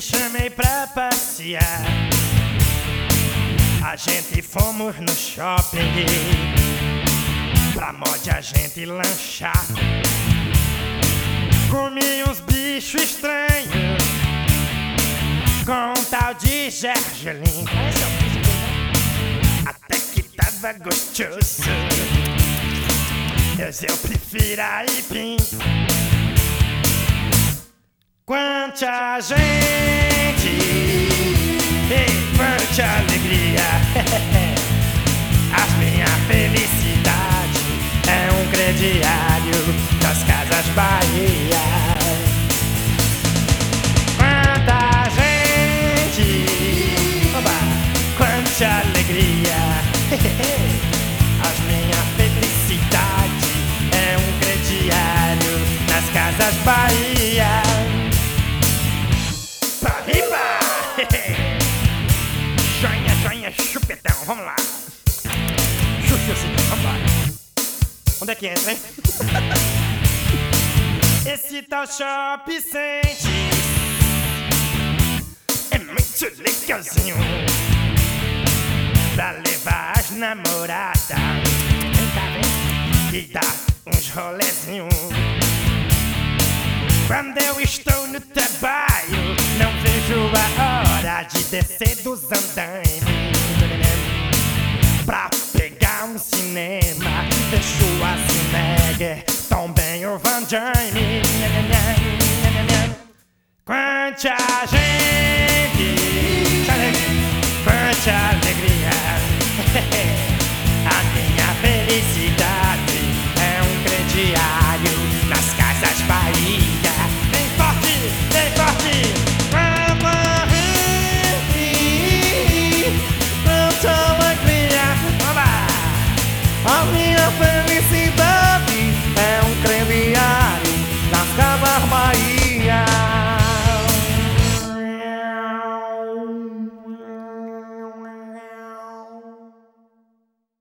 chamei pra passear. A gente fomos no shopping pra mod a gente lanchar. Comi uns bichos estranhos com um tal de gergelim. Até que tava gostoso, mas eu prefiro aipim. Quanta gente e quanta alegria. A minha felicidade é um crediário das Casas Bahia. Quanta gente, oba, quanta alegria. A minha felicidade é um crediário nas Casas Bahia. Pra riba! Joinha, joinha, chupetão, vamos lá. Chuchuzinho, vamos lá. Onde é que entra, hein? Esse tal Shopping Center é muito legalzinho pra levar as namoradas. Vem cá, vem, e dar uns rolezinhos. Quando eu estou no trabalho, não vejo a hora de descer dos andaimes pra pegar um cinema. Deixo a Schwarzenegger, também o Van Damme. Quanta gente